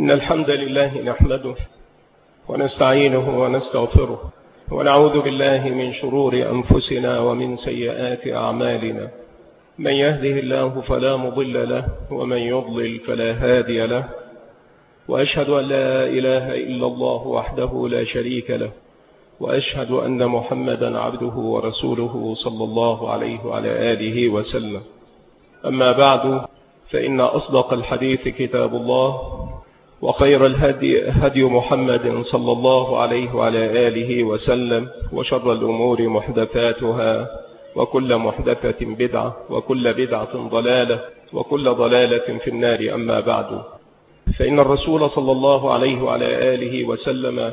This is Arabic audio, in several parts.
إن الحمد لله نحمده ونستعينه ونستغفره ونعوذ بالله من شرور أنفسنا ومن سيئات أعمالنا. من يهده الله فلا مضل له ومن يضلل فلا هادي له، وأشهد أن لا إله إلا الله وحده لا شريك له، وأشهد أن محمدا عبده ورسوله صلى الله عليه وعلى آله وسلم. أما بعد، فإن أصدق الحديث كتاب الله، وخير الهدي هدي محمد صلى الله عليه وعلى آله وسلم، وشر الأمور محدثاتها، وكل محدثة بدعة، وكل بدعة ضلالة، وكل ضلالة في النار. أما بعد، فإن الرسول صلى الله عليه وعلى آله وسلم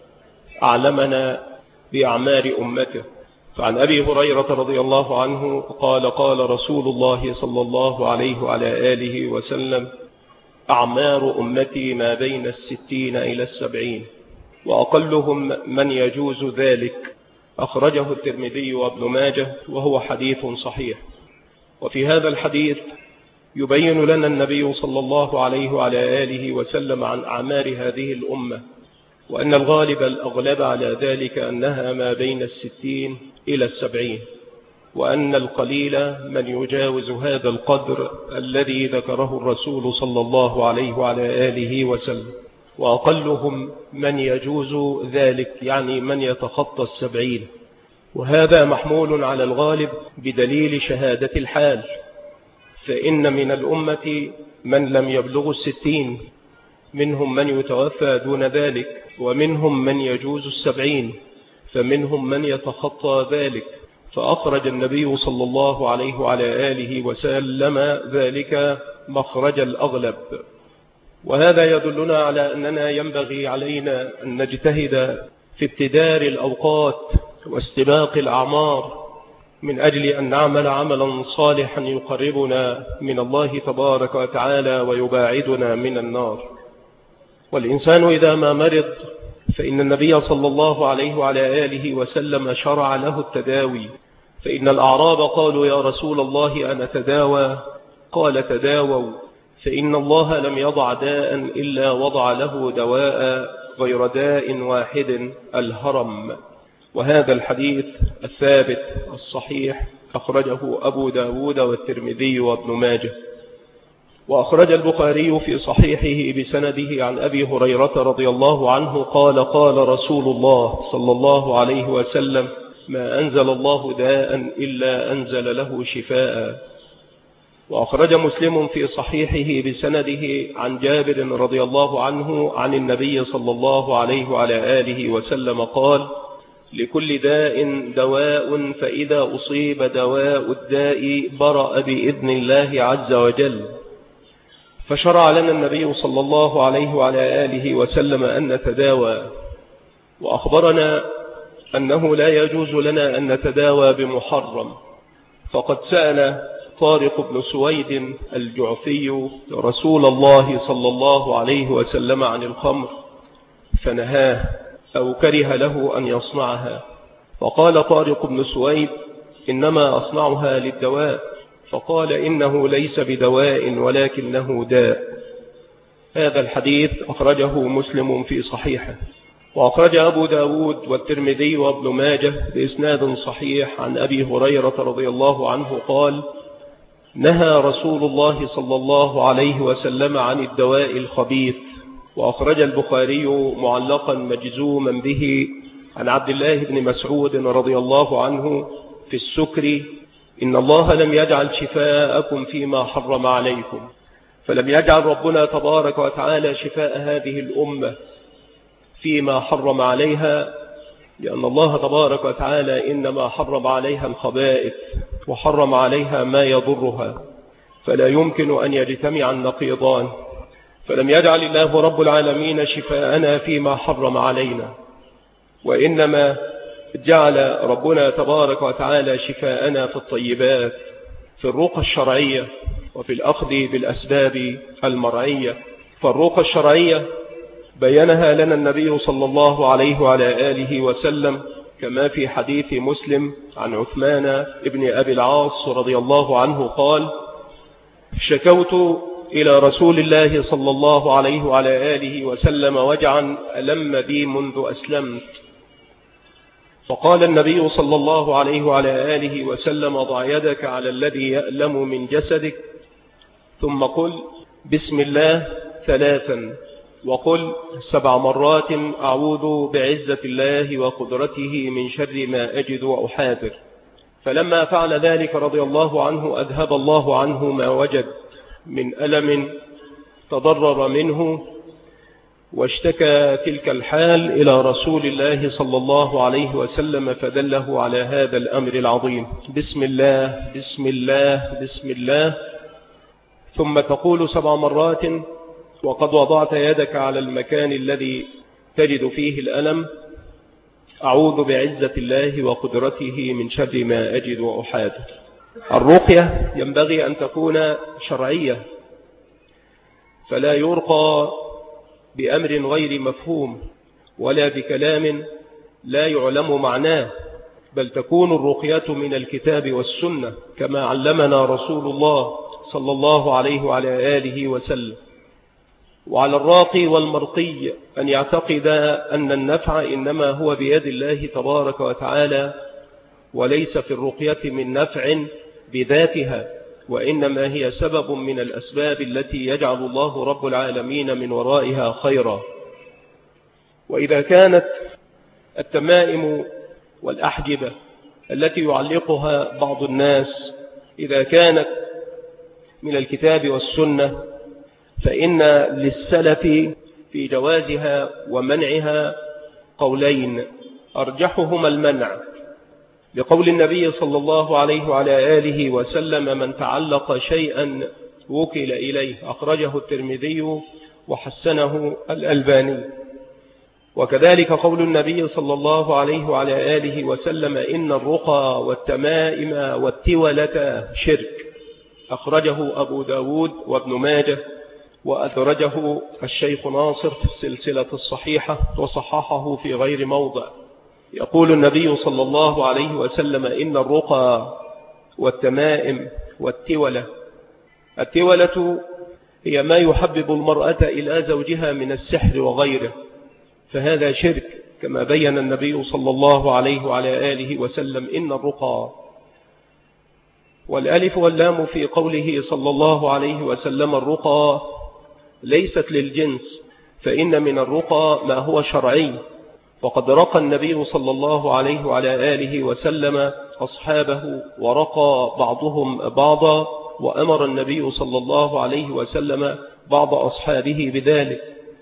أعلمنا بأعمار أمته. فعن أبي هريرة رضي الله عنه قال: قال رسول الله صلى الله عليه وعلى آله وسلم: أعمار أمتي ما بين 60 إلى 70، وأقلهم من يجوز ذلك. أخرجه الترمذي وابن ماجه، وهو حديث صحيح. وفي هذا الحديث يبين لنا النبي صلى الله عليه وعلى آله وسلم عن أعمار هذه الأمة، وأن الغالب الأغلب على ذلك أنها ما بين 60 إلى 70، وأن القليل من يجاوز هذا القدر الذي ذكره الرسول صلى الله عليه وعلى آله وسلم، وأقلهم من يجوز ذلك، يعني من يتخطى 70. وهذا محمول على الغالب بدليل شهادة الحال، فإن من الأمة من لم يبلغ 60، منهم من يتوفى دون ذلك، ومنهم من يجوز 70، فمنهم من يتخطى ذلك. فأخرج النبي صلى الله عليه وعلى آله وسلم ذلك مخرج الأغلب. وهذا يدلنا على أننا ينبغي علينا أن نجتهد في ابتدار الأوقات واستباق الأعمار، من أجل أن نعمل عملا صالحا يقربنا من الله تبارك وتعالى ويباعدنا من النار. والإنسان إذا ما مرض فإن النبي صلى الله عليه وعلى آله وسلم شرع له التداوي. فإن الأعراب قالوا: يا رسول الله أنا تداوى؟ قال: تداووا، فإن الله لم يضع داء إلا وضع له دواء غير داء واحد: الهرم. وهذا الحديث الثابت الصحيح أخرجه أبو داود والترمذي وابن ماجه. وأخرج البخاري في صحيحه بسنده عن أبي هريرة رضي الله عنه قال: قال رسول الله صلى الله عليه وسلم: ما أنزل الله داء إلا أنزل له شفاء. وأخرج مسلم في صحيحه بسنده عن جابر رضي الله عنه عن النبي صلى الله عليه وعلى آله وسلم قال: لكل داء دواء، فإذا أصيب دواء الداء برأ بإذن الله عز وجل. فشرع لنا النبي صلى الله عليه وعلى آله وسلم أن نتداوى، وأخبرنا أنه لا يجوز لنا أن نتداوى بمحرم. فقد سأل طارق بن سويد الجعفي رسول الله صلى الله عليه وسلم عن الخمر فنهاه، أو كره له أن يصنعها. فقال طارق بن سويد: إنما أصنعها للدواء. فقال: إنه ليس بدواء ولكنه داء. هذا الحديث أخرجه مسلم في صحيحه. وأخرج أبو داود والترمذي وابن ماجه بإسناد صحيح عن أبي هريرة رضي الله عنه قال: نهى رسول الله صلى الله عليه وسلم عن الدواء الخبيث. وأخرج البخاري معلقا مجزوما به عن عبد الله بن مسعود رضي الله عنه في السكر: إن الله لم يجعل شفاءكم فيما حرم عليكم. فلم يجعل ربنا تبارك وتعالى شفاء هذه الأمة فيما حرم عليها، لأن الله تبارك وتعالى إنما حرم عليها الخبائث، وحرم عليها ما يضرها، فلا يمكن أن يجتمع النقيضان. فلم يجعل الله رب العالمين شفاءنا فيما حرم علينا، وإنما جعل ربنا تبارك وتعالى شفاءنا في الطيبات، في الرقى الشرعية، وفي الأخذ بالأسباب المرعية. فالرقى الشرعية بينها لنا النبي صلى الله عليه وعلى آله وسلم، كما في حديث مسلم عن عثمان ابن أبي العاص رضي الله عنه قال: شكوت إلى رسول الله صلى الله عليه وعلى آله وسلم وجعا ألم بي منذ أسلمت. فقال النبي صلى الله عليه وعلى آله وسلم: ضع يدك على الذي يألم من جسدك، ثم قل بسم الله 3، وقل 7 مرات أعوذ بعزة الله وقدرته من شر ما أجد وأحاذر. فلما فعل ذلك رضي الله عنه أذهب الله عنه ما وجد من ألم تضرر منه، واشتكى تلك الحال إلى رسول الله صلى الله عليه وسلم فدله على هذا الأمر العظيم: بسم الله بسم الله بسم الله، ثم تقول 7 مرات وقد وضعت يدك على المكان الذي تجد فيه الألم: أعوذ بعزة الله وقدرته من شر ما أجد وأحاذر. الرقية ينبغي أن تكون شرعية، فلا يرقى بأمر غير مفهوم ولا بكلام لا يعلم معناه، بل تكون الرقية من الكتاب والسنة كما علمنا رسول الله صلى الله عليه وعلى آله وسلم. وعلى الراقي والمرقي أن يعتقد أن النفع إنما هو بيد الله تبارك وتعالى، وليس في الرقية من نفع بذاتها، وإنما هي سبب من الأسباب التي يجعل الله رب العالمين من ورائها خيرا. وإذا كانت التمائم والأحجبة التي يعلقها بعض الناس إذا كانت من الكتاب والسنة، فإن للسلف في جوازها ومنعها قولين، أرجحهما المنع، لقول النبي صلى الله عليه وعلى آله وسلم: من تعلق شيئا وكل إليه، أخرجه الترمذي وحسنه الألباني. وكذلك قول النبي صلى الله عليه وعلى آله وسلم: إن الرقى والتمائم والتولة شرك، أخرجه أبو داود وابن ماجه، وأدرجه الشيخ ناصر في السلسلة الصحيحة وصححه في غير موضع. يقول النبي صلى الله عليه وسلم: إن الرقى والتمائم والتولة، التولة هي ما يحبب المرأة إلى زوجها من السحر وغيره، فهذا شرك كما بين النبي صلى الله عليه وعلى آله وسلم: إن الرقى. والألف واللام في قوله صلى الله عليه وسلم الرقى ليست للجنس، فإن من الرقى ما هو شرعي، وقد رقى النبي صلى الله عليه وعلى آله وسلم أصحابه، ورقى بعضهم بعضا، وأمر النبي صلى الله عليه وسلم بعض أصحابه بذلك.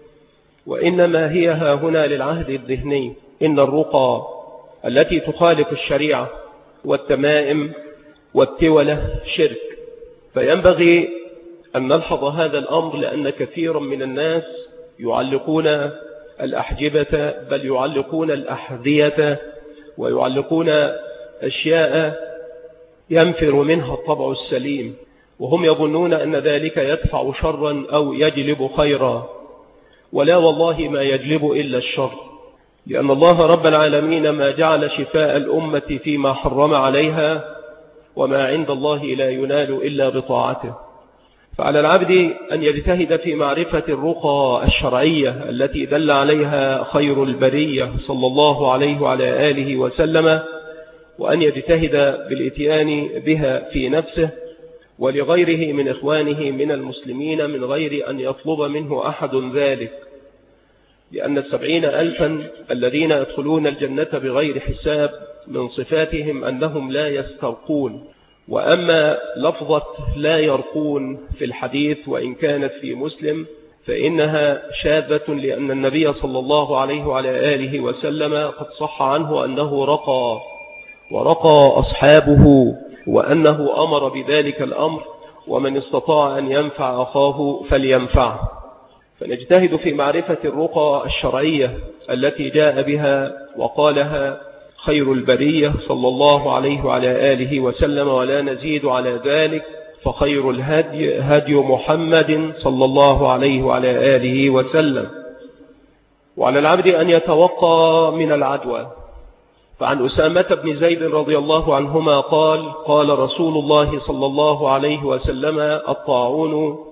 وإنما هي هنا للعهد الذهني، إن الرقى التي تخالف الشريعة والتمائم والتولة شرك. فينبغي أن نلحظ هذا الأمر، لأن كثيرا من الناس يعلقون الأحجبة، بل يعلقون الأحذية، ويعلقون أشياء ينفر منها الطبع السليم، وهم يظنون أن ذلك يدفع شرا أو يجلب خيرا، ولا والله ما يجلب إلا الشر، لأن الله رب العالمين ما جعل شفاء الأمة فيما حرم عليها، وما عند الله لا ينال إلا بطاعته. فعلى العبد أن يجتهد في معرفة الرقى الشرعية التي دل عليها خير البرية صلى الله عليه وعلى آله وسلم، وأن يجتهد بالإتيان بها في نفسه ولغيره من إخوانه من المسلمين من غير أن يطلب منه أحد ذلك، لأن 70,000 الذين يدخلون الجنة بغير حساب من صفاتهم أنهم لا يسترقون. وأما لفظة لا يرقون في الحديث وإن كانت في مسلم فإنها شاذة، لأن النبي صلى الله عليه وعلى آله وسلم قد صح عنه أنه رقى ورقى أصحابه، وأنه أمر بذلك الأمر: ومن استطاع أن ينفع أخاه فلينفعه. فنجتهد في معرفة الرقى الشرعية التي جاء بها وقالها خير البرية صلى الله عليه وعلى آله وسلم، ولا نزيد على ذلك، فخير الهدي هدي محمد صلى الله عليه وعلى آله وسلم. وعلى العبد أن يتوقى من العدوى. فعن أسامة بن زيد رضي الله عنهما قال: قال رسول الله صلى الله عليه وسلم: الطاعون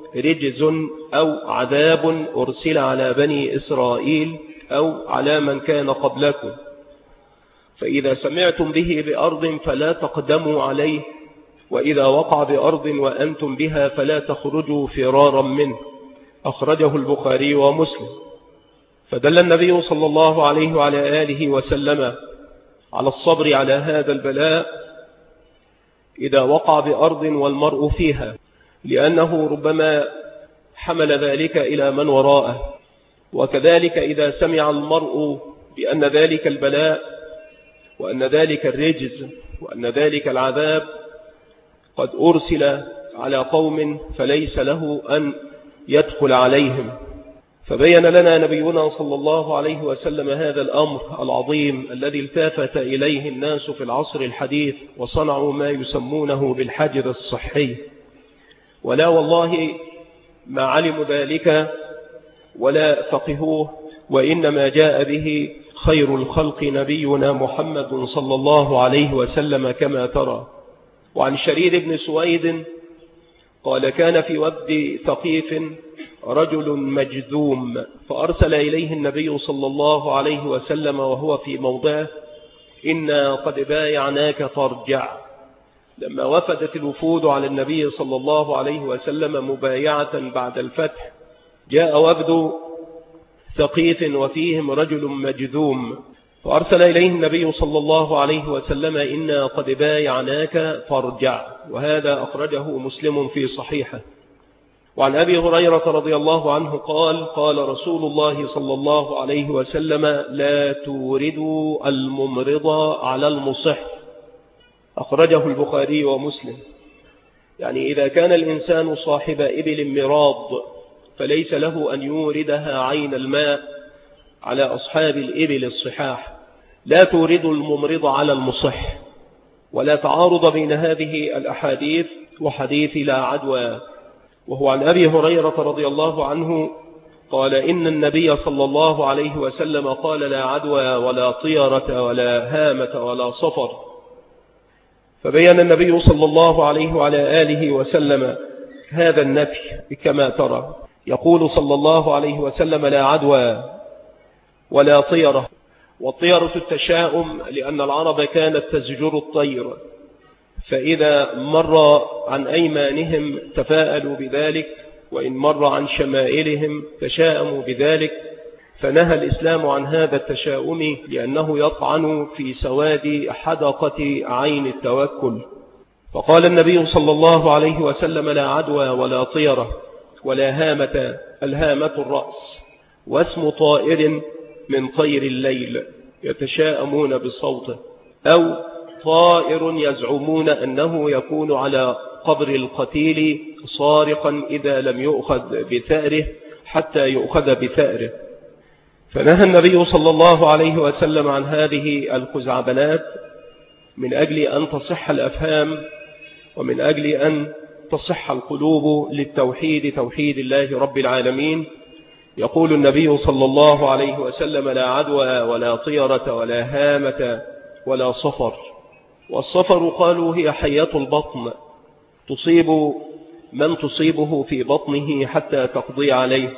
رجز أو عذاب أرسل على بني إسرائيل أو على من كان قبلكم، فإذا سمعتم به بأرض فلا تقدموا عليه، وإذا وقع بأرض وأنتم بها فلا تخرجوا فرارا منه. أخرجه البخاري ومسلم. فدل النبي صلى الله عليه وعلى آله وسلم على الصبر على هذا البلاء إذا وقع بأرض والمرء فيها، لأنه ربما حمل ذلك إلى من وراءه. وكذلك إذا سمع المرء بأن ذلك البلاء وأن ذلك الرجز وأن ذلك العذاب قد أرسل على قوم فليس له أن يدخل عليهم. فبين لنا نبينا صلى الله عليه وسلم هذا الأمر العظيم الذي التافت إليه الناس في العصر الحديث وصنعوا ما يسمونه بالحجر الصحي، ولا والله ما علموا ذلك ولا فقهوه، وإنما جاء به خير الخلق نبينا محمد صلى الله عليه وسلم كما ترى. وعن شريد بن سويد قال: كان في وفد ثقيف رجل مجذوم، فأرسل إليه النبي صلى الله عليه وسلم وهو في موضعه: إنا قد بايعناك فارجع. لما وفدت الوفود على النبي صلى الله عليه وسلم مبايعة بعد الفتح، جاء وفد ثقيف وفيهم رجل مجذوم، فأرسل إليه النبي صلى الله عليه وسلم: إنا قد بايعناك فارجع. وهذا أخرجه مسلم في صحيحه. وعن أبي هريرة رضي الله عنه قال: قال رسول الله صلى الله عليه وسلم: لا توردوا الممرض على المصح. أخرجه البخاري ومسلم. يعني إذا كان الإنسان صاحب إبل مراض فليس له أن يوردها عين الماء على أصحاب الإبل الصحاح. لا توردوا الممرض على المصح. ولا تعارض بين هذه الأحاديث وحديث لا عدوى. وهو عن أبي هريرة رضي الله عنه قال: إن النبي صلى الله عليه وسلم قال: لا عدوى ولا طيرة ولا هامة ولا صفر. فبين النبي صلى الله عليه وعلى آله وسلم هذا النفي كما ترى. يقول صلى الله عليه وسلم: لا عدوى ولا طيرة. والطيرة التشاؤم، لأن العرب كانت تزجر الطير، فإذا مر عن أيمانهم تفاءلوا بذلك، وإن مر عن شمائلهم تشاءموا بذلك. فنهى الإسلام عن هذا التشاؤم لأنه يطعن في سواد حدقة عين التوكل. فقال النبي صلى الله عليه وسلم: لا عدوى ولا طيرة ولا هامة. الهامة الرأس، واسم طائر من طير الليل يتشاءمون بصوته، أو طائر يزعمون أنه يكون على قبر القتيل صارخا إذا لم يؤخذ بثأره حتى يؤخذ بثأره. فنهى النبي صلى الله عليه وسلم عن هذه الخزعبلات من أجل أن تصح الأفهام، ومن أجل أن تصح القلوب للتوحيد، توحيد الله رب العالمين. يقول النبي صلى الله عليه وسلم: لا عدوى ولا طيرة ولا هامة ولا صفر. والصفر قالوا هي حية البطن، تصيب من تصيبه في بطنه حتى تقضي عليه،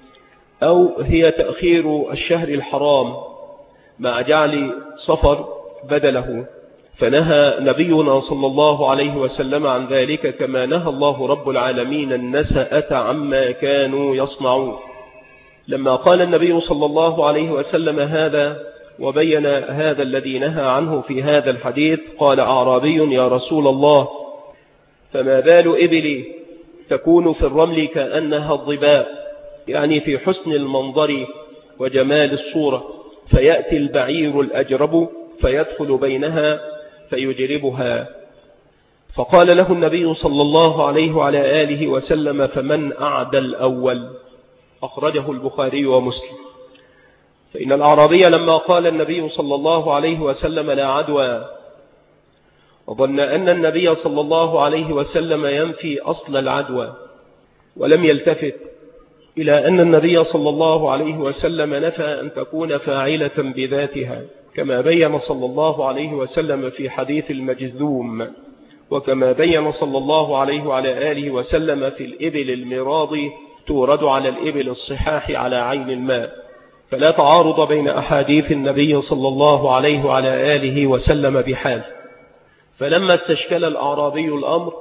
أو هي تأخير الشهر الحرام مع جعل صفر بدله. فنهى نبينا صلى الله عليه وسلم عن ذلك، كما نهى الله رب العالمين النسأة عما كانوا يصنعون. لما قال النبي صلى الله عليه وسلم هذا وبين هذا الذي نهى عنه في هذا الحديث، قال أعرابي: يا رسول الله، فما بال إبلي تكون في الرمل كأنها الضباء، يعني في حسن المنظر وجمال الصورة، فيأتي البعير الأجرب فيدخل بينها فيجربها. فقال له النبي صلى الله عليه وعلى آله وسلم: فمن أعدى الأول؟ أخرجه البخاري ومسلم. فإن الأعرابي لما قال النبي صلى الله عليه وسلم: لا عدوى، وظن أن النبي صلى الله عليه وسلم ينفي أصل العدوى، ولم يلتفت إلى أن النبي صلى الله عليه وسلم نفى أن تكون فاعلة بذاتها، كما بين صلى الله عليه وسلم في حديث المجذوم: وكما بين صلى الله عليه وعلى آله وسلم في الإبل المراض تورد على الإبل الصحاح على عين الماء، فلا تعارض بين أحاديث النبي صلى الله عليه وعلى آله وسلم بحال. فلما استشكل الأعرابي الأمر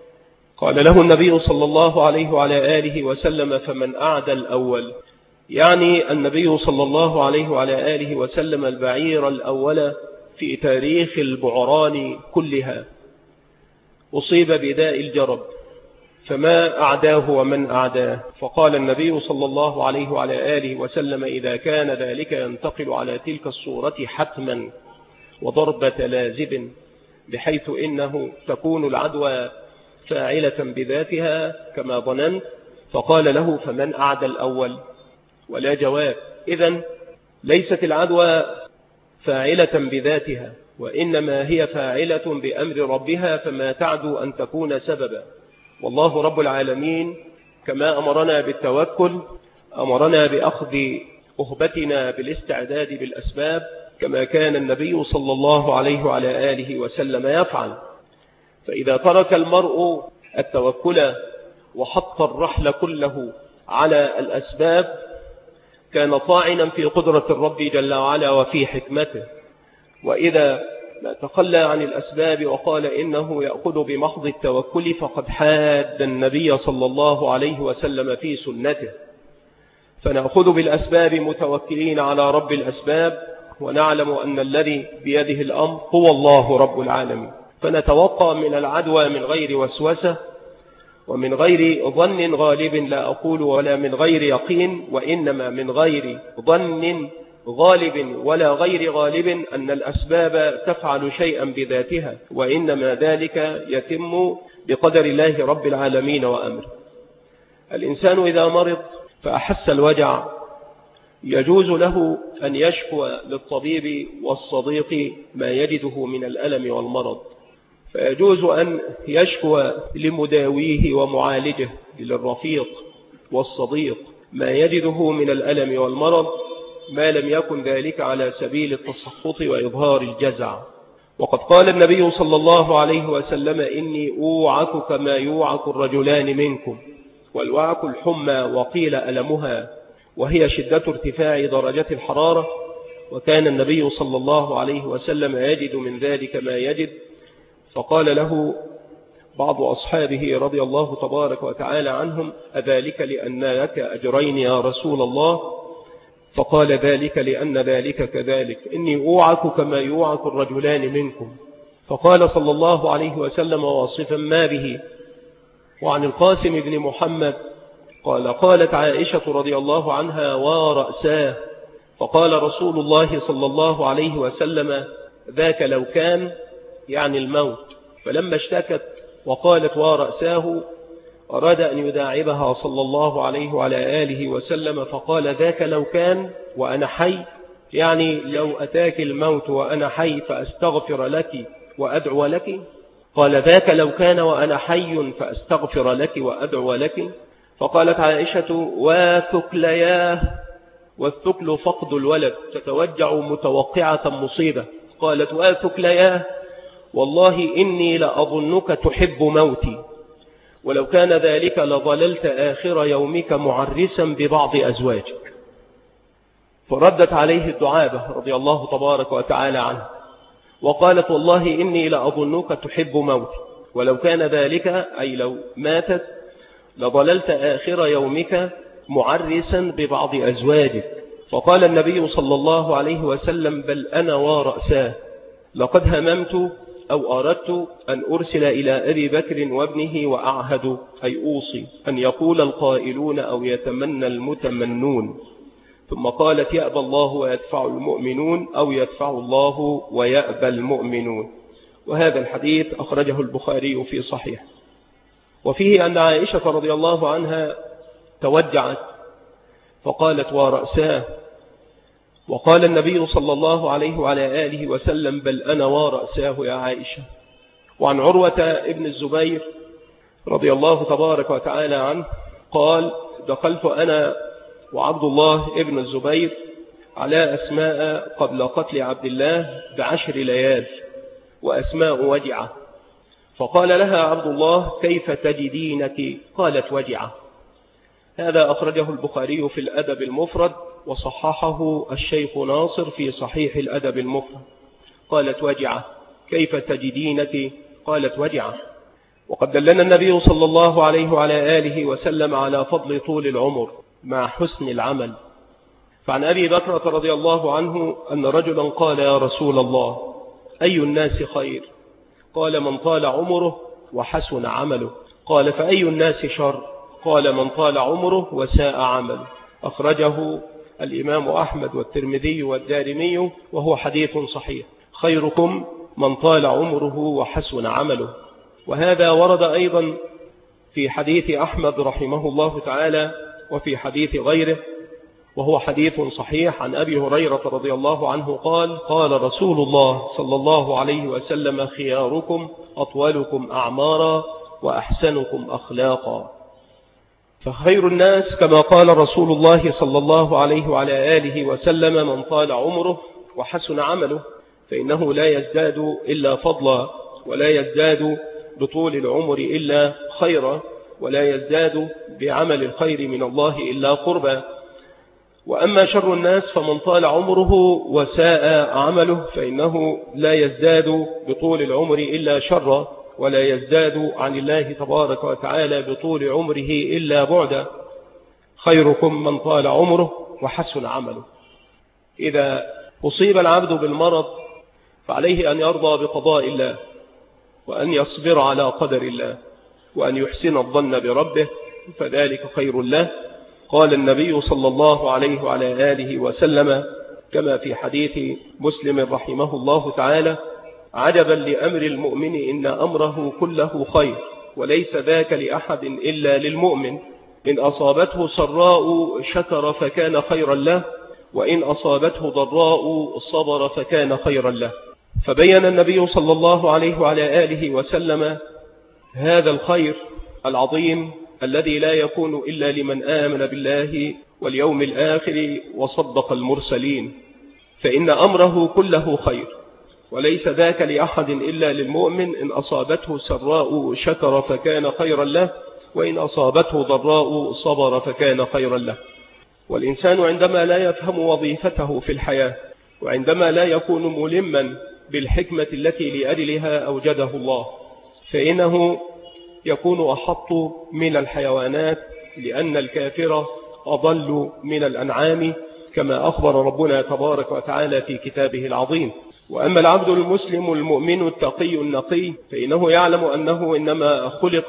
قال له النبي صلى الله عليه وعلى آله وسلم: فمن أعدى الأول؟ يعني النبي صلى الله عليه وعلى آله وسلم البعير الأول في تاريخ البعران كلها أصيب بداء الجرب، فما أعداه ومن أعداه؟ فقال النبي صلى الله عليه وعلى آله وسلم: إذا كان ذلك ينتقل على تلك الصورة حتما وضربة لازب، بحيث إنه تكون العدوى فاعلة بذاتها كما ظننت. فقال له: فمن أعدى الأول؟ ولا جواب. إذن ليست العدوى فاعلة بذاتها، وإنما هي فاعلة بأمر ربها، فما تعدو أن تكون سببا. والله رب العالمين كما أمرنا بالتوكل أمرنا بأخذ أهبتنا بالاستعداد بالأسباب، كما كان النبي صلى الله عليه وعلى آله وسلم يفعل. فإذا ترك المرء التوكل وحط الرحل كله على الأسباب كان طاعنا في قدرة الرب جل وعلا وفي حكمته. وإذا تخلى عن الأسباب وقال إنه يأخذ بمحض التوكل فقد حاد النبي صلى الله عليه وسلم في سنته. فنأخذ بالأسباب متوكلين على رب الأسباب، ونعلم أن الذي بيده الأمر هو الله رب العالمين. فنتوقع من العدوى من غير وسوسة ومن غير ظن غالب، لا أقول ولا من غير يقين، وإنما من غير ظن غالب ولا غير غالب أن الأسباب تفعل شيئا بذاتها، وإنما ذلك يتم بقدر الله رب العالمين وأمره. الإنسان إذا مرض فأحس الوجع يجوز له أن يشكو للطبيب والصديق ما يجده من الألم والمرض، فيجوز أن يشكو لمداويه ومعالجه للرفيق والصديق ما يجده من الألم والمرض، ما لم يكن ذلك على سبيل التسخط وإظهار الجزع. وقد قال النبي صلى الله عليه وسلم: إني أوعك كما يوعك الرجلان منكم. والوعك الحمى، وقيل ألمها، وهي شدة ارتفاع درجة الحرارة. وكان النبي صلى الله عليه وسلم يجد من ذلك ما يجد. فقال له بعض أصحابه رضي الله تبارك وتعالى عنهم: أذلك لأن لك أجرين يا رسول الله؟ فقال: ذلك لأن ذلك كذلك، إني أوعك كما يوعك الرجلان منكم. فقال صلى الله عليه وسلم واصفا ما به. وعن القاسم بن محمد قال: قالت عائشة رضي الله عنها: ورأساه. فقال رسول الله صلى الله عليه وسلم: ذاك لو كان، يعني الموت. فلما اشتكت وقالت ورأساه أراد أن يداعبها صلى الله عليه وعلى آله وسلم، فقال: ذاك لو كان وأنا حي، يعني لو أتاك الموت وأنا حي فأستغفر لك وأدعو لك. قال: ذاك لو كان وأنا حي فأستغفر لك وأدعو لك. فقالت عائشة: وثكلياه. والثكل فقد الولد، تتوجع متوقعة مصيبة. قالت: وثكلياه، والله إني لأظنك تحب موتي، ولو كان ذلك لظللت آخر يومك معرسا ببعض أزواجك. فردت عليه الدعابة رضي الله تبارك وتعالى عنه وقالت: والله إني لأظنك تحب موتي، ولو كان ذلك أي لو ماتت لظللت آخر يومك معرسا ببعض أزواجك. فقال النبي صلى الله عليه وسلم: بل أنا ورأساه، لقد هممت أو أردت أن أرسل إلى أبي بكر وابنه وأعهد، أي أوصي، أن يقول القائلون أو يتمنى المتمنون. ثم قالت: يأبى الله ويدفع المؤمنون، أو يدفع الله ويأبى المؤمنون. وهذا الحديث أخرجه البخاري في صحيح. وفيه أن عائشة رضي الله عنها توجعت فقالت: ورأساه. وقال النبي صلى الله عليه وعلى آله وسلم: بل أنا ورأساه يا عائشة. وعن عروة ابن الزبير رضي الله تبارك وتعالى عنه قال: دخلت أنا وعبد الله ابن الزبير على أسماء قبل قتل عبد الله ب10 ليال، وأسماء وجعة. فقال لها عبد الله: كيف تجدينك؟ قالت: وجعة. هذا أخرجه البخاري في الأدب المفرد، وصححه الشيخ ناصر في صحيح الأدب المفرد. قالت: وجعة. كيف تجدينك؟ قالت: وجعة. وقد دلنا النبي صلى الله عليه وعلى آله وسلم على فضل طول العمر مع حسن العمل. فعن أبي بكرة رضي الله عنه أن رجلا قال: يا رسول الله، أي الناس خير؟ قال: من طال عمره وحسن عمله. قال: فأي الناس شر؟ قال: من طال عمره وساء عمله. أخرجه الإمام أحمد والترمذي والدارمي، وهو حديث صحيح. خيركم من طال عمره وحسن عمله. وهذا ورد أيضا في حديث أحمد رحمه الله تعالى وفي حديث غيره، وهو حديث صحيح عن أبي هريرة رضي الله عنه قال: قال رسول الله صلى الله عليه وسلم: خياركم أطولكم أعمارا وأحسنكم أخلاقا. فخير الناس كما قال رسول الله صلى الله عليه وعلى آله وسلم: من طال عمره وحسن عمله، فإنه لا يزداد إلا فضلا، ولا يزداد بطول العمر إلا خيرا، ولا يزداد بعمل الخير من الله إلا قربا. وأما شر الناس فمن طال عمره وساء عمله، فإنه لا يزداد بطول العمر إلا شرا، ولا يزداد عن الله تبارك وتعالى بطول عمره إلا بعدا. خيركم من طال عمره وحسن عمله. إذا أصيب العبد بالمرض فعليه أن يرضى بقضاء الله، وأن يصبر على قدر الله، وأن يحسن الظن بربه، فذلك خير له. قال النبي صلى الله عليه وعلى آله وسلم كما في حديث مسلم رحمه الله تعالى: عجبا لأمر المؤمن إن أمره كله خير، وليس ذاك لأحد إلا للمؤمن، إن أصابته سراء شكر فكان خيرا له، وإن أصابته ضراء صبر فكان خيرا له. فبين النبي صلى الله عليه وعلى آله وسلم هذا الخير العظيم الذي لا يكون إلا لمن آمن بالله واليوم الآخر وصدق المرسلين، فإن أمره كله خير، وليس ذاك لأحد إلا للمؤمن، إن أصابته سراء شكر فكان خيرا له، وإن أصابته ضراء صبر فكان خيرا له. والإنسان عندما لا يفهم وظيفته في الحياة، وعندما لا يكون ملما بالحكمة التي لأجلها أوجده الله، فإنه يكون أحط من الحيوانات، لأن الكافر أضل من الأنعام، كما أخبر ربنا تبارك وتعالى في كتابه العظيم. وأما العبد المسلم المؤمن التقي النقي، فإنه يعلم أنه إنما خلق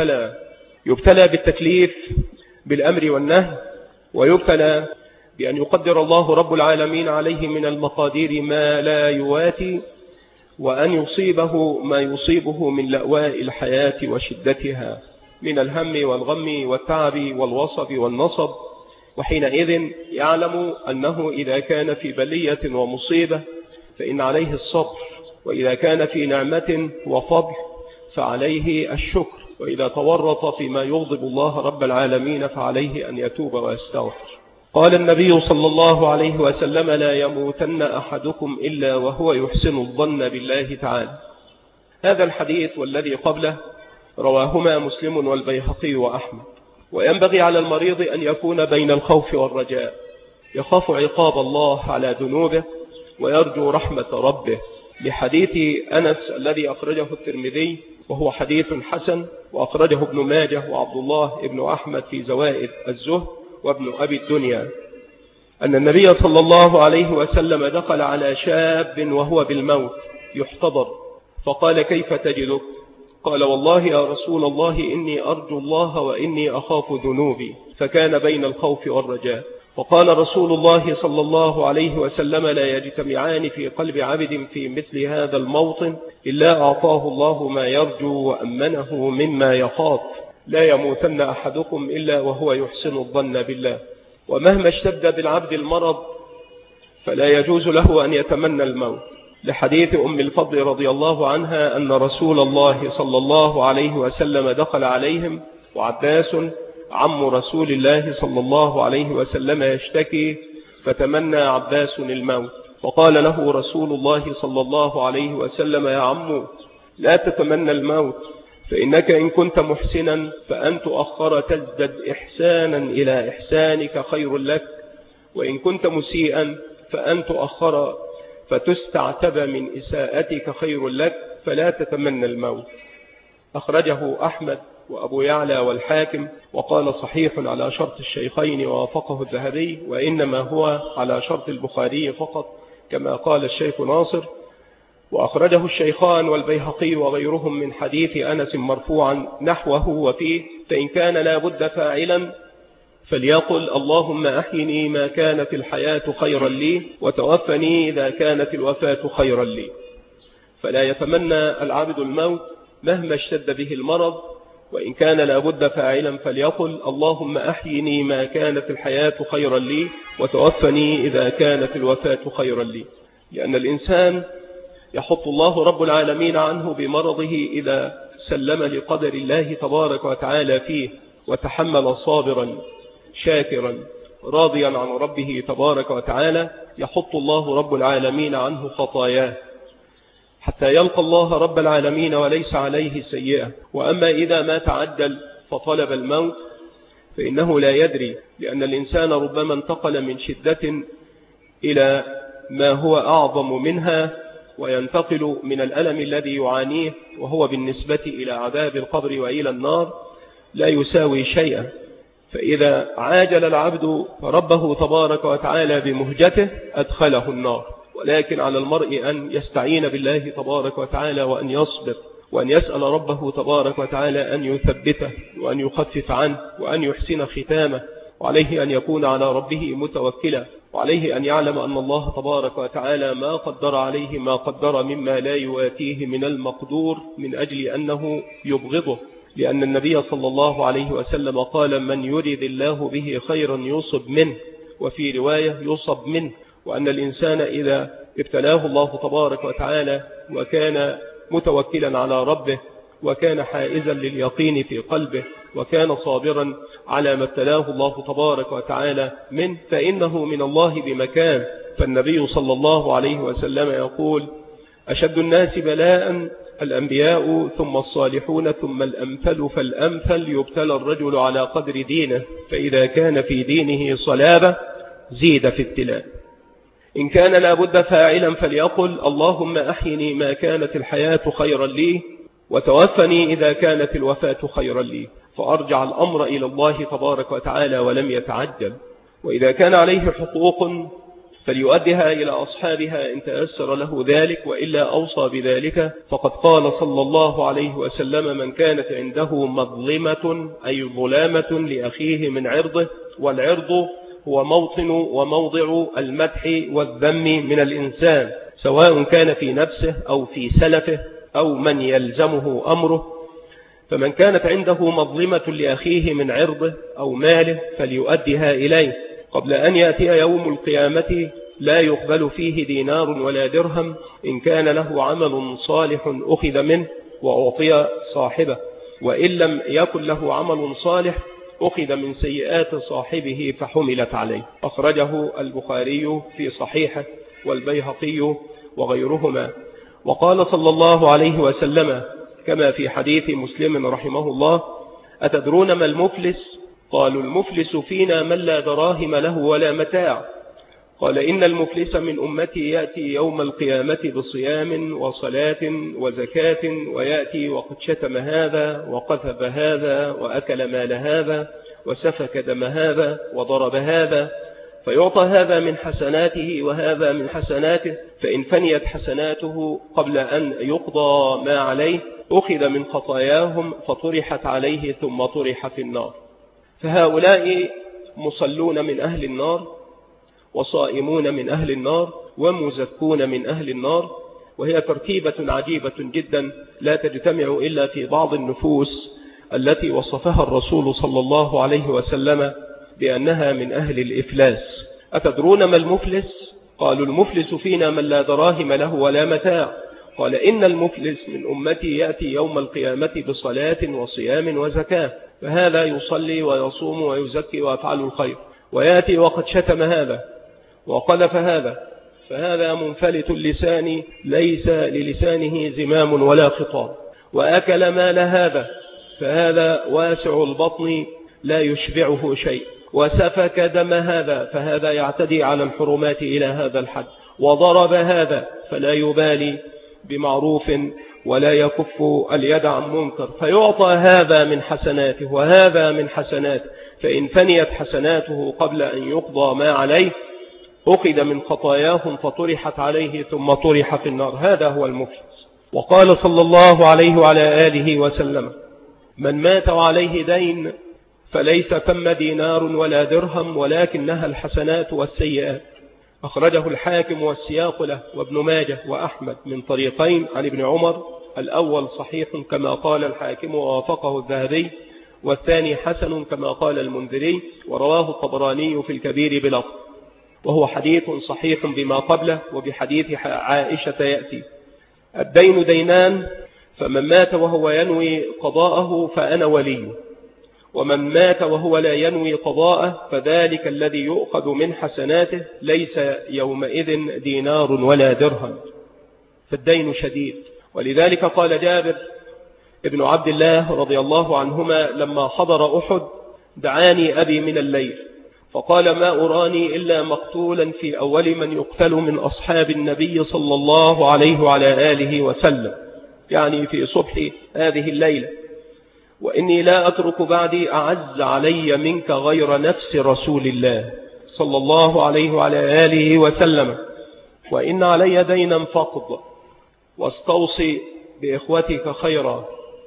يبتلى بالتكليف بالأمر والنهي، ويبتلى بأن يقدر الله رب العالمين عليه من المقادير ما لا يواتي، وأن يصيبه ما يصيبه من لأواء الحياة وشدتها من الهم والغم والتعب والوصب والنصب. وحينئذ يعلم أنه إذا كان في بلية ومصيبة فإن عليه الصبر، وإذا كان في نعمة وفضل فعليه الشكر، وإذا تورط فيما يغضب الله رب العالمين فعليه أن يتوب ويستغفر. قال النبي صلى الله عليه وسلم: لا يموتن أحدكم إلا وهو يحسن الظن بالله تعالى. هذا الحديث والذي قبله رواهما مسلم والبيهقي وأحمد. وينبغي على المريض أن يكون بين الخوف والرجاء، يخاف عقاب الله على ذنوبه ويرجو رحمة ربه، لحديث أنس الذي أخرجه الترمذي وهو حديث حسن، وأخرجه ابن ماجه وعبد الله ابن أحمد في زوائد الزهد وابن أبي الدنيا، أن النبي صلى الله عليه وسلم دخل على شاب وهو بالموت يحتضر، فقال: كيف تجدك؟ قال: والله يا رسول الله إني أرجو الله وإني أخاف ذنوبي. فكان بين الخوف والرجاء. فقال رسول الله صلى الله عليه وسلم: لا يجتمعان في قلب عبد في مثل هذا الموطن إلا أعطاه الله ما يرجو وأمنه مما يخاف. لا يموتن أحدكم إلا وهو يحسن الظن بالله. ومهما اشتد بالعبد المرض فلا يجوز له أن يتمنى الموت، لحديث أم الفضل رضي الله عنها أن رسول الله صلى الله عليه وسلم دخل عليهم وعباس عم رسول الله صلى الله عليه وسلم يشتكي، فتمنى عباس الموت، وقال له رسول الله صلى الله عليه وسلم: يا عم لا تتمنى الموت، فإنك إن كنت محسنا فأن تؤخر تزدد إحسانا إلى إحسانك خير لك، وإن كنت مسيئا فأن تؤخر فتستعتب من إساءتك خير لك، فلا تتمنى الموت. أخرجه أحمد وأبو يعلى والحاكم، وقال صحيح على شرط الشيخين ووافقه الذهبي، وإنما هو على شرط البخاري فقط كما قال الشيخ ناصر. وأخرجه الشيخان والبيهقي وغيرهم من حديث أنس مرفوعا نحوه وفيه: فإن كان لا بد فاعلا فليقل اللهم أحيني ما كانت الحياة خيرا لي، وتوفني إذا كانت الوفاة خيرا لي. فلا يتمنى العبد الموت مهما اشتد به المرض، وإن كان لا بد فاعلا فليقل اللهم أحيني ما كانت الحياة خيرا لي، وتوفني إذا كانت الوفاة خيرا لي. لأن الإنسان يحط الله رب العالمين عنه بمرضه إذا سلم لقدر الله تبارك وتعالى فيه، وتحمل صابرا شاكرا راضيا عن ربه تبارك وتعالى، يحط الله رب العالمين عنه خطاياه حتى يلقى الله رب العالمين وليس عليه سيئة. وأما إذا ما تعجل فطلب الموت فإنه لا يدري، لأن الإنسان ربما انتقل من شدة إلى ما هو أعظم منها، وينتقل من الألم الذي يعانيه وهو بالنسبة إلى عذاب القبر وإلى النار لا يساوي شيئا. فإذا عاجل العبد ربه تبارك وتعالى بمهجته أدخله النار، ولكن على المرء أن يستعين بالله تبارك وتعالى وأن يصبر، وأن يسأل ربه تبارك وتعالى أن يثبته وأن يخفف عنه وأن يحسن ختامه، وعليه أن يكون على ربه متوكلا، وعليه أن يعلم أن الله تبارك وتعالى ما قدر عليه ما قدر مما لا يواتيه من المقدور من أجل أنه يبغضه، لأن النبي صلى الله عليه وسلم قال من يريد الله به خيرا يصب منه، وفي رواية يصب منه. وأن الإنسان إذا ابتلاه الله تبارك وتعالى وكان متوكلا على ربه، وكان حائزا لليقين في قلبه، وكان صابرا على ما ابتلاه الله تبارك وتعالى منه، فإنه من الله بمكان. فالنبي صلى الله عليه وسلم يقول أشد الناس بلاء الأنبياء ثم الصالحون ثم الأمثل فالأمثل، يبتلى الرجل على قدر دينه، فإذا كان في دينه صلابة زيد في ابتلاء. إن كان لابد فاعلا فليقل اللهم أحيني ما كانت الحياة خيرا لي، وتوفني إذا كانت الوفاة خيرا لي، فأرجع الأمر إلى الله تبارك وتعالى ولم يتعجل. وإذا كان عليه حقوق فليؤدها إلى أصحابها إن تأسر له ذلك، وإلا أوصى بذلك. فقد قال صلى الله عليه وسلم من كانت عنده مظلمة أي ظلامة لأخيه من عرضه، والعرض هو موطن وموضع المدح والذم من الإنسان، سواء كان في نفسه أو في سلفه أو من يلزمه أمره. فمن كانت عنده مظلمة لأخيه من عرضه أو ماله فليؤدها إليه قبل أن يأتي يوم القيامة لا يقبل فيه دينار ولا درهم. إن كان له عمل صالح أخذ منه وأعطي صاحبه، وإن لم يكن له عمل صالح أخذ من سيئات صاحبه فحملت عليه. أخرجه البخاري في صحيحه والبيهقي وغيرهما. وقال صلى الله عليه وسلم كما في حديث مسلم رحمه الله أتدرون ما المفلس؟ قالوا المفلس فينا من لا دراهم له ولا متاع. قال إن المفلس من أمتي يأتي يوم القيامة بصيام وصلاة وزكاة، ويأتي وقد شتم هذا وقذف هذا وأكل مال هذا وسفك دم هذا وضرب هذا، فيعطى هذا من حسناته وهذا من حسناته، فإن فنيت حسناته قبل أن يقضى ما عليه أخذ من خطاياهم فطرحت عليه ثم طرح في النار. فهؤلاء مصلون من أهل النار، وصائمون من أهل النار، ومزكون من أهل النار، وهي تركيبة عجيبة جدا لا تجتمع إلا في بعض النفوس التي وصفها الرسول صلى الله عليه وسلم بأنها من أهل الإفلاس. أتدرون ما المفلس؟ قالوا المفلس فينا من لا دراهم له ولا متاع. قال إن المفلس من أمتي يأتي يوم القيامة بصلاة وصيام وزكاة، فهذا يصلي ويصوم ويزكي ويفعل الخير، ويأتي وقد شتم هذا وقذف هذا فهذا منفلت اللسان ليس للسانه زمام ولا خطاب، وأكل مال هذا فهذا واسع البطن لا يشبعه شيء، وسفك دم هذا فهذا يعتدي على الحرمات إلى هذا الحد، وضرب هذا فلا يبالي بمعروف ولا يكف اليد عن منكر، فيعطى هذا من حسناته وهذا من حسناته، فإن فنيت حسناته قبل أن يقضى ما عليه أخذ من خطاياهم فطرحت عليه ثم طرح في النار. هذا هو المفلس. وقال صلى الله عليه وعلى آله وسلم: من مات وعليه دين فليس ثم دينار ولا درهم ولكنها الحسنات والسيئات. أخرجه الحاكم والسياق له وابن ماجه وأحمد من طريقين عن ابن عمر، الأول صحيح كما قال الحاكم ووافقه الذهبي، والثاني حسن كما قال المنذري، ورواه الطبراني في الكبير بلفظ، وهو حديث صحيح بما قبله. وبحديث عائشة يأتي: الدين دينان، فمن مات وهو ينوي قضاءه فأنا وليه، ومن مات وهو لا ينوي قضاءه فذلك الذي يؤخذ من حسناته ليس يومئذ دينار ولا درهم. فالدين شديد. ولذلك قال جابر ابن عبد الله رضي الله عنهما لما حضر أحد: دعاني أبي من الليل فقال: ما أراني إلا مقتولا في أول من يقتل من أصحاب النبي صلى الله عليه وعلى آله وسلم، يعني في صبح هذه الليلة، وإني لا أترك بعدي أعز علي منك غير نفس رسول الله صلى الله عليه وعلى آله وسلم، وإن علي دينا فقد، واستوصي بإخوتك خيرا.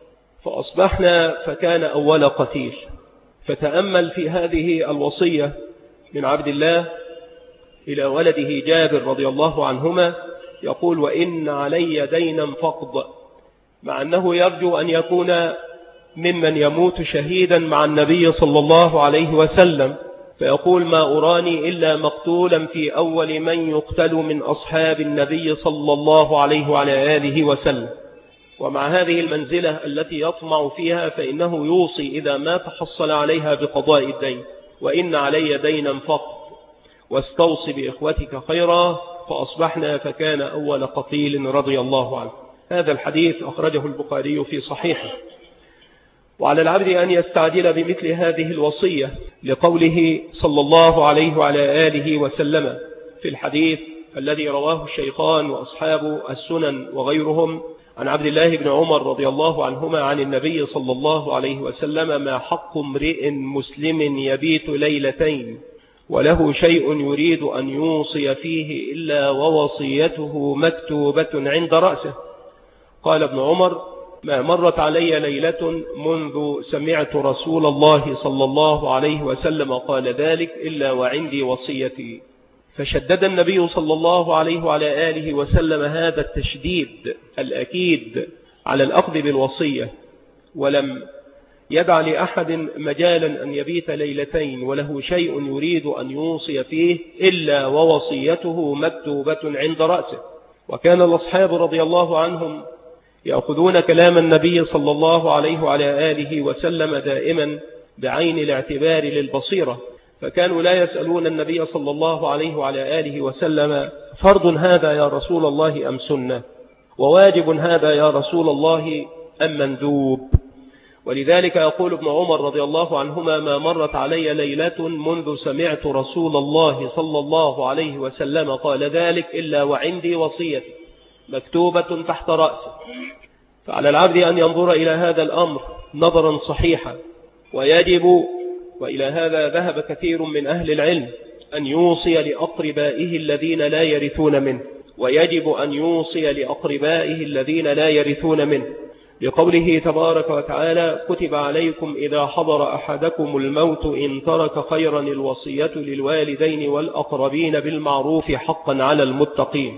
فأصبحنا فكان أول قتيل. فتأمل في هذه الوصية من عبد الله إلى ولده جابر رضي الله عنهما، يقول: وإن علي دينا فقد، مع أنه يرجو أن يكون ممن يموت شهيدا مع النبي صلى الله عليه وسلم، فيقول: ما أراني إلا مقتولا في أول من يقتل من أصحاب النبي صلى الله عليه وعلى آله وسلم. ومع هذه المنزلة التي يطمع فيها فإنه يوصي إذا ما تحصل عليها بقضاء الدين: وإن علي دينا فقط، واستوصي بإخوتك خيرا. فأصبحنا فكان أول قتيل رضي الله عنه. هذا الحديث أخرجه البخاري في صحيحه. وعلى العبد أن يستعجل بمثل هذه الوصية لقوله صلى الله عليه وعلى آله وسلم في الحديث الذي رواه الشيخان وأصحاب السنن وغيرهم عن عبد الله بن عمر رضي الله عنهما عن النبي صلى الله عليه وسلم: ما حق امرئ مسلم يبيت ليلتين وله شيء يريد أن يوصي فيه إلا ووصيته مكتوبة عند رأسه. قال ابن عمر: ما مرت علي ليلة منذ سمعت رسول الله صلى الله عليه وسلم قال ذلك إلا وعندي وصيتي. فشدد النبي صلى الله عليه وعلى آله وسلم هذا التشديد الأكيد على الأخذ بالوصية، ولم يدع لأحد مجالا أن يبيت ليلتين وله شيء يريد أن يوصي فيه إلا ووصيته مكتوبة عند رأسه. وكان الأصحاب رضي الله عنهم يأخذون كلام النبي صلى الله عليه وعلى آله وسلم دائما بعين الاعتبار للبصيرة، فكانوا لا يسألون النبي صلى الله عليه وعلى آله وسلم: فرض هذا يا رسول الله أم سنة؟ وواجب هذا يا رسول الله أم مندوب؟ ولذلك يقول ابن عمر رضي الله عنهما: ما مرت علي ليلة منذ سمعت رسول الله صلى الله عليه وسلم قال ذلك إلا وعندي وصيتي مكتوبة تحت رأسي. فعلى العبد أن ينظر إلى هذا الأمر نظرا صحيحا، ويجب، وإلى هذا ذهب كثير من أهل العلم، أن يوصي لأقربائه الذين لا يرثون منه، ويجب أن يوصي لأقربائه الذين لا يرثون منه، لقوله تبارك وتعالى: كتب عليكم إذا حضر أحدكم الموت إن ترك خيرا الوصية للوالدين والأقربين بالمعروف حقا على المتقين.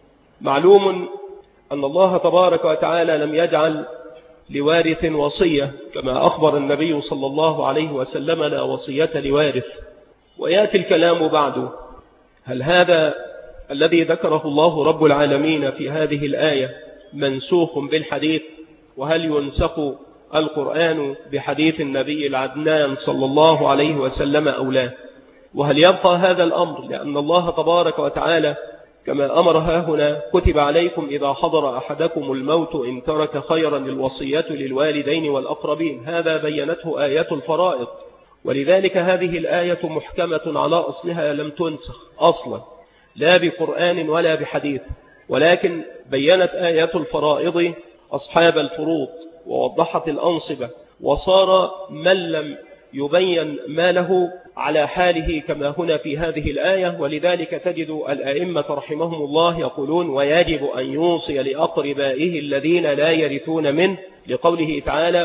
معلوم أن الله تبارك وتعالى لم يجعل لوارث وصية، كما أخبر النبي صلى الله عليه وسلم: لا وصية لوارث. ويأتي الكلام بعد: هل هذا الذي ذكره الله رب العالمين في هذه الآية منسوخ بالحديث؟ وهل ينسخ القرآن بحديث النبي العدنان صلى الله عليه وسلم أو لا؟ وهل يبقى هذا الأمر لأن الله تبارك وتعالى كما أمر هنا كتب عليكم إذا حضر أحدكم الموت إن ترك خيرا الوصية للوالدين والأقربين. هذا بينته آية الفرائض، ولذلك هذه الآية محكمة على أصلها لم تنسخ أصلا لا بقرآن ولا بحديث، ولكن بينت آية الفرائض أصحاب الفروض ووضحت الأنصبة، وصار من لم يبين ما له على حاله كما هنا في هذه الآية. ولذلك تجد الأئمة رحمهم الله يقولون ويجب أن يوصي لأقربائه الذين لا يرثون منه، لقوله تعالى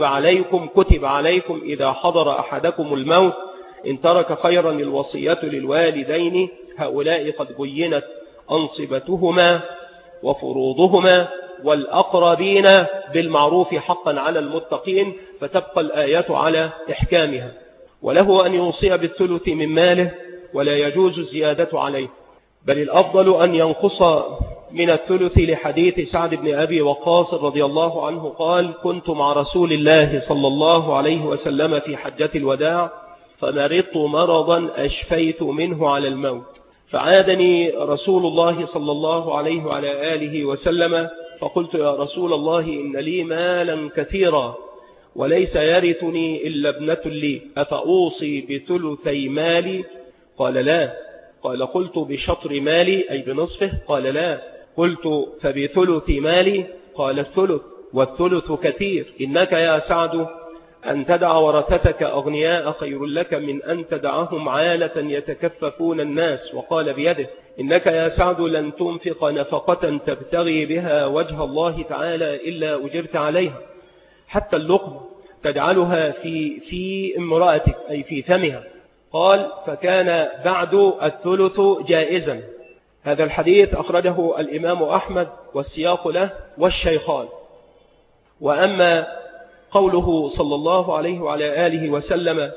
كتب عليكم إذا حضر أحدكم الموت إن ترك خيرا الوصية للوالدين. هؤلاء قد بينت أنصبتهما وفروضهما، والأقربين بالمعروف حقا على المتقين، فتبقى الآيات على إحكامها. وله أن يوصي بالثلث من ماله ولا يجوز الزيادة عليه، بل الأفضل أن ينقص من الثلث، لحديث سعد بن أبي وقاص رضي الله عنه قال: كنت مع رسول الله صلى الله عليه وسلم في حجة الوداع فمرضت مرضا أشفيت منه على الموت، فعادني رسول الله صلى الله عليه وعلى آله وسلم فقلت: يا رسول الله إن لي مالا كثيرا وليس يرثني إلا ابنة لي، أفأوصي بثلثي مالي؟ قال: لا. قال: قلت بشطر مالي أي بنصفه؟ قال: لا. قلت فبثلث مالي؟ قال: الثلث، والثلث كثير. إنك يا سعد أن تدع ورثتك أغنياء خير لك من أن تدعهم عالة يتكففون الناس. وقال بيده: إنك يا سعد لن تنفق نفقة تبتغي بها وجه الله تعالى إلا أجرت عليها، حتى اللقمة تجعلها في امرأتك أي في فمها. قال: فكان بعد الثلث جائزا. هذا الحديث أخرجه الإمام أحمد والسياق له والشيخان. وأما قوله صلى الله عليه وعلى آله وسلم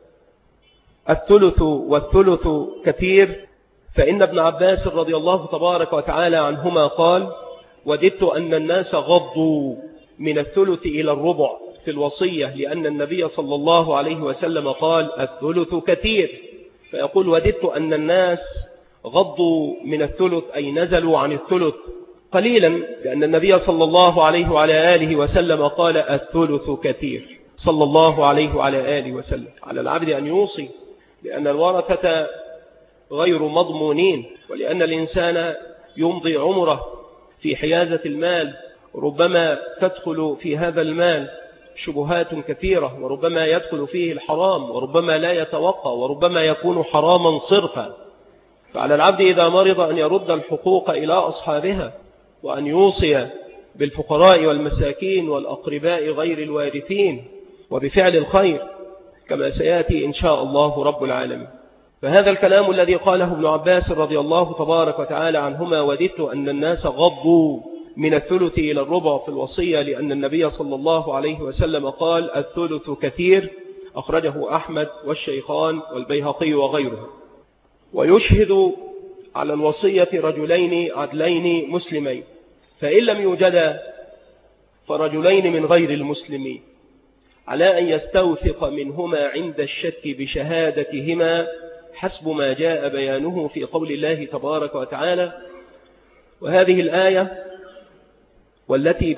الثلث والثلث كثير، فإن ابن عباس رضي الله تبارك وتعالى عنهما قال: وددت أن الناس غضوا من الثلث إلى الربع في الوصية، لأن النبي صلى الله عليه وسلم قال: الثلث كثير. فيقول: وددت أن الناس غضوا من الثلث أي نزلوا عن الثلث قليلا، لأن النبي صلى الله عليه وعلى آله وسلم قال: الثلث كثير صلى الله عليه وعلى آله وسلم. على العبد أن يوصي، لأن الورثة غير مضمونين، ولأن الإنسان يمضي عمره في حيازة المال، ربما تدخل في هذا المال شبهات كثيرة، وربما يدخل فيه الحرام، وربما لا يتوقع، وربما يكون حراما صرفا. فعلى العبد إذا مرض أن يرد الحقوق إلى أصحابها، وأن يوصي بالفقراء والمساكين والأقرباء غير الوارثين، وبفعل الخير كما سيأتي إن شاء الله رب العالمين. فهذا الكلام الذي قاله ابن عباس رضي الله تبارك وتعالى عنهما: وددت أن الناس غضوا من الثلث إلى الربع في الوصية، لأن النبي صلى الله عليه وسلم قال: الثلث كثير، أخرجه أحمد والشيخان والبيهقي وغيره. ويشهد على الوصية رجلين عدلين مسلمين، فإن لم يوجدا فرجلين من غير المسلمين، على أن يستوثق منهما عند الشك بشهادتهما، حسب ما جاء بيانه في قول الله تبارك وتعالى. وهذه الآية والتي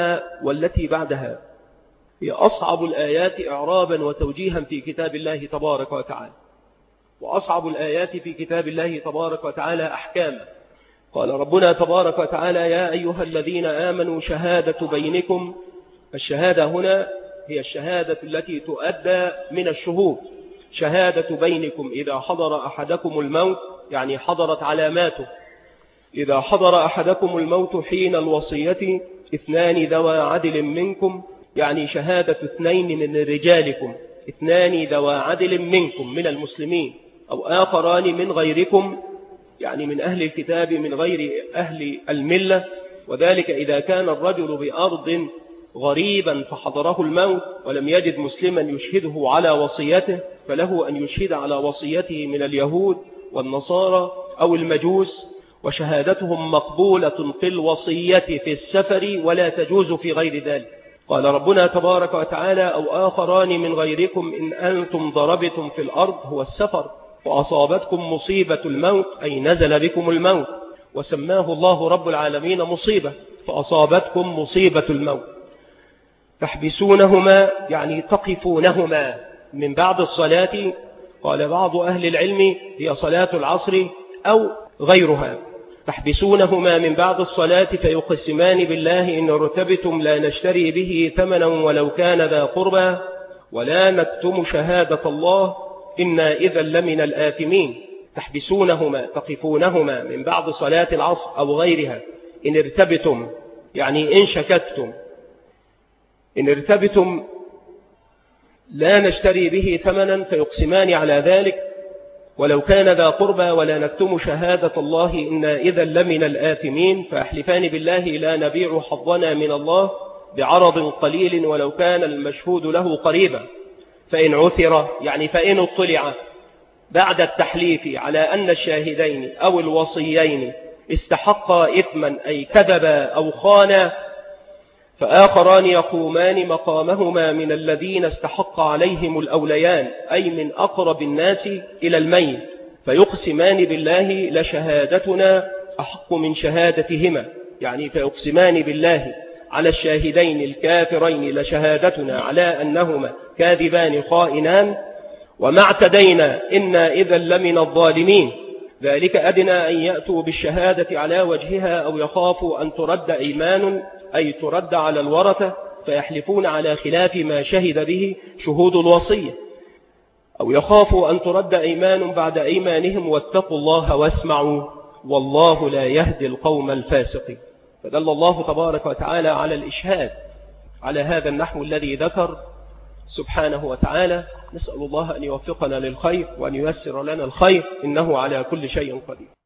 بعدها هي أصعب الآيات إعرابا وتوجيها في كتاب الله تبارك وتعالى، وأصعب الآيات في كتاب الله تبارك وتعالى أحكاما. قال ربنا تبارك وتعالى: يا أيها الذين آمنوا شهادة بينكم. الشهادة هنا هي الشهادة التي تؤدى من الشهود. شهادة بينكم إذا حضر أحدكم الموت، يعني حضرت علاماته. إذا حضر أحدكم الموت حين الوصية 2 ذوى عدل منكم، يعني شهادة 2 من رجالكم، 2 ذوى عدل منكم من المسلمين، أو آخران من غيركم، يعني من أهل الكتاب من غير أهل الملة. وذلك إذا كان الرجل بأرض غريبا فحضره الموت ولم يجد مسلما يشهده على وصيته، فله أن يشهد على وصيته من اليهود والنصارى أو المجوس، وشهادتهم مقبولة في الوصية في السفر ولا تجوز في غير ذلك. قال ربنا تبارك وتعالى: أو آخران من غيركم إن أنتم ضربتم في الأرض، هو السفر، وأصابتكم مصيبة الموت أي نزل بكم الموت، وسماه الله رب العالمين مصيبة، فأصابتكم مصيبة الموت. تحبسونهما يعني تقفونهما من بعد الصلاة. قال بعض أهل العلم هي صلاة العصر أو غيرها. تحبسونهما من بعد الصلاة فيقسمان بالله إن ارتبتم لا نشتري به ثمنا ولو كان ذا قربى ولا نكتم شهادة الله إنا إذا لمن الآثمين. تحبسونهما تقفونهما من بعد صلاة العصر أو غيرها. إن ارتبتم يعني إن شككتم. إن ارتبتم لا نشتري به ثمنا فيقسمان على ذلك ولو كان ذا قربى ولا نكتم شهادة الله إنا إذا لمن الآثمين. فأحلفان بالله لا نبيع حظنا من الله بعرض قليل ولو كان المشهود له قريبا. فإن عثر يعني فإن اطلع بعد التحليف على أن الشاهدين أو الوصيين استحقا إثما أي كذبا أو خانا فآخران يقومان مقامهما من الذين استحق عليهم الأوليان أي من أقرب الناس إلى الميت فيقسمان بالله لشهادتنا أحق من شهادتهما. يعني فيقسمان بالله على الشاهدين الكافرين لشهادتنا على أنهما كاذبان خائنان وما اعتدينا إنا إذا لمن الظالمين. ذلك أدنى أن يأتوا بالشهادة على وجهها أو يخافوا أن ترد إيمان أي ترد على الورثة فيحلفون على خلاف ما شهد به شهود الوصية أو يخافوا أن ترد إيمان بعد إيمانهم واتقوا الله واسمعوا والله لا يهدي القوم الفاسقين. فدل الله تبارك وتعالى على الإشهاد على هذا النحو الذي ذكر سبحانه وتعالى. نسأل الله أن يوفقنا للخير وأن ييسر لنا الخير إنه على كل شيء قدير.